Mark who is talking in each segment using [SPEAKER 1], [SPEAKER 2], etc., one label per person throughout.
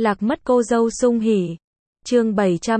[SPEAKER 1] Lạc mất cô dâu Sung Hỉ. Chương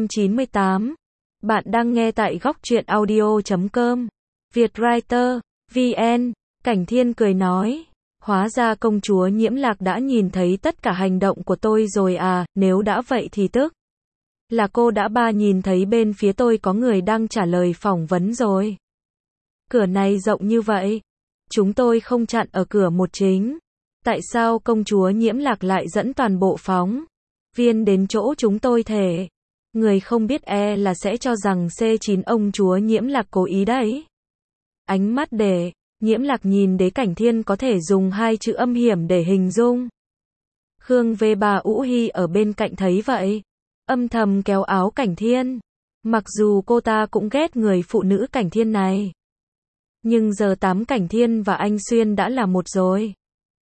[SPEAKER 1] 798. Bạn đang nghe tại góc truyện audio.com. Vietwriter, VN. Cảnh Thiên cười nói. Hóa ra công chúa Nhiễm Lạc đã nhìn thấy tất cả hành động của tôi rồi à, nếu đã vậy thì tức là cô đã nhìn thấy bên phía tôi có người đang trả lời phỏng vấn rồi. Cửa này rộng như vậy. Chúng tôi không chặn ở cửa một chính. Tại sao công chúa Nhiễm Lạc lại dẫn toàn bộ phóng viên đến chỗ chúng tôi thể? Người không biết là sẽ cho rằng C9 ông chúa Nhiễm Lạc cố ý đấy. Ánh mắt để Nhiễm Lạc nhìn Đế Cảnh Thiên có thể dùng hai chữ âm hiểm để hình dung. Khương V3 Ũ Hy ở bên cạnh thấy vậy, âm thầm kéo áo Cảnh Thiên. Mặc dù cô ta cũng ghét người phụ nữ Cảnh Thiên này, nhưng giờ Cảnh Thiên và anh Xuyên đã là một rồi.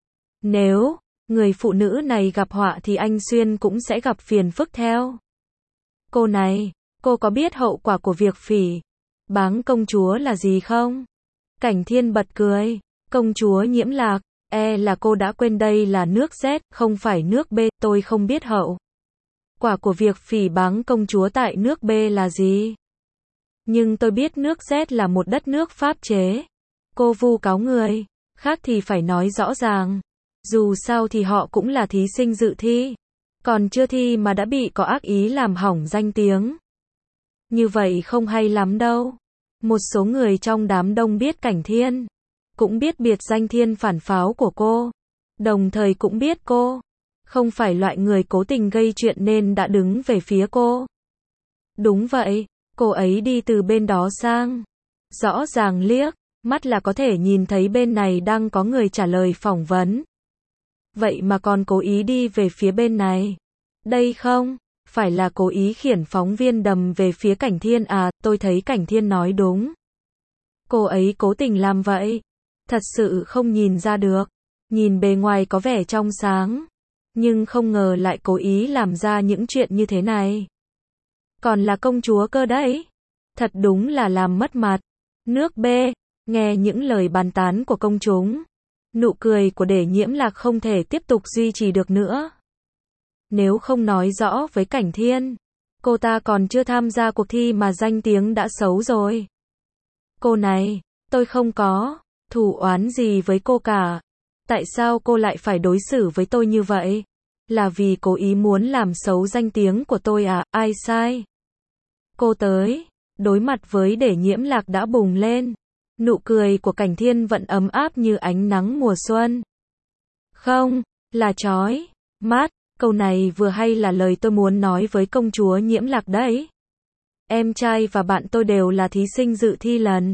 [SPEAKER 1] Nếu người phụ nữ này gặp họa thì anh Xuyên cũng sẽ gặp phiền phức theo. Cô này, cô có biết hậu quả của việc phỉ báng công chúa là gì không? Cảnh Thiên bật cười. Công chúa Nhiễm Lạc, là cô đã quên đây là nước Z, không phải nước B, tôi không biết hậu quả của việc phỉ báng công chúa tại nước B là gì. Nhưng tôi biết nước Z là một đất nước pháp chế. Cô vu cáo người khác thì phải nói rõ ràng. Dù sao thì họ cũng là thí sinh dự thi. Còn chưa thi mà đã bị có ác ý làm hỏng danh tiếng. Như vậy không hay lắm đâu. Một số người trong đám đông biết Cảnh Thiên, cũng biết biệt danh Thiên phản pháo của cô. Đồng thời cũng biết cô không phải loại người cố tình gây chuyện nên đã đứng về phía cô. Đúng vậy, cô ấy đi từ bên đó sang. Rõ ràng liếc mắt là có thể nhìn thấy bên này đang có người trả lời phỏng vấn. Vậy mà còn cố ý đi về phía bên này. Đây không phải là cố ý khiển phóng viên đầm về phía Cảnh Thiên à, tôi thấy Cảnh Thiên nói đúng. Cô ấy cố tình làm vậy. Thật sự không nhìn ra được. Nhìn bề ngoài có vẻ trong sáng, nhưng không ngờ lại cố ý làm ra những chuyện như thế này. Còn là công chúa cơ đấy. Thật đúng là làm mất mặt. Nước B, nghe những lời bàn tán của công chúng, nụ cười của Đế Nhiễm Lạc không thể tiếp tục duy trì được nữa. Nếu không nói rõ với Cảnh Thiên, cô ta còn chưa tham gia cuộc thi mà danh tiếng đã xấu rồi. Cô này, tôi không có thù oán gì với cô cả. Tại sao cô lại phải đối xử với tôi như vậy? Là vì cố ý muốn làm xấu danh tiếng của tôi à? Ai sai? Cô tới, đối mặt với Đế Nhiễm Lạc đã bùng lên. Nụ cười của Cảnh Thiên vẫn ấm áp như ánh nắng mùa xuân. Không, là chói mắt. Câu này vừa hay là lời tôi muốn nói với công chúa Nhiễm Lạc đấy. Em trai và bạn tôi đều là thí sinh dự thi lần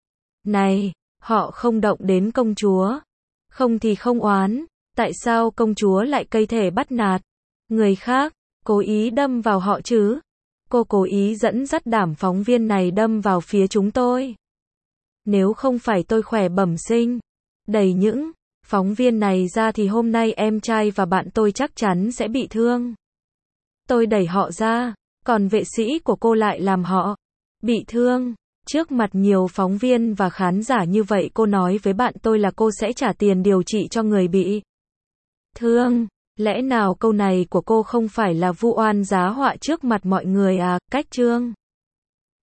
[SPEAKER 1] này. Họ không động đến công chúa. Không thì không oán. Tại sao công chúa lại cây thể bắt nạt người khác, cố ý đâm vào họ chứ? Cô cố ý dẫn dắt đám phóng viên này đâm vào phía chúng tôi. Nếu không phải tôi khỏe bẩm sinh, đẩy những phóng viên này ra thì hôm nay em trai và bạn tôi chắc chắn sẽ bị thương. Tôi đẩy họ ra, còn vệ sĩ của cô lại làm họ bị thương. Trước mặt nhiều phóng viên và khán giả như vậy cô nói với bạn tôi là cô sẽ trả tiền điều trị cho người bị thương. Lẽ nào câu này của cô không phải là vu oan giá họa trước mặt mọi người à? Cách chương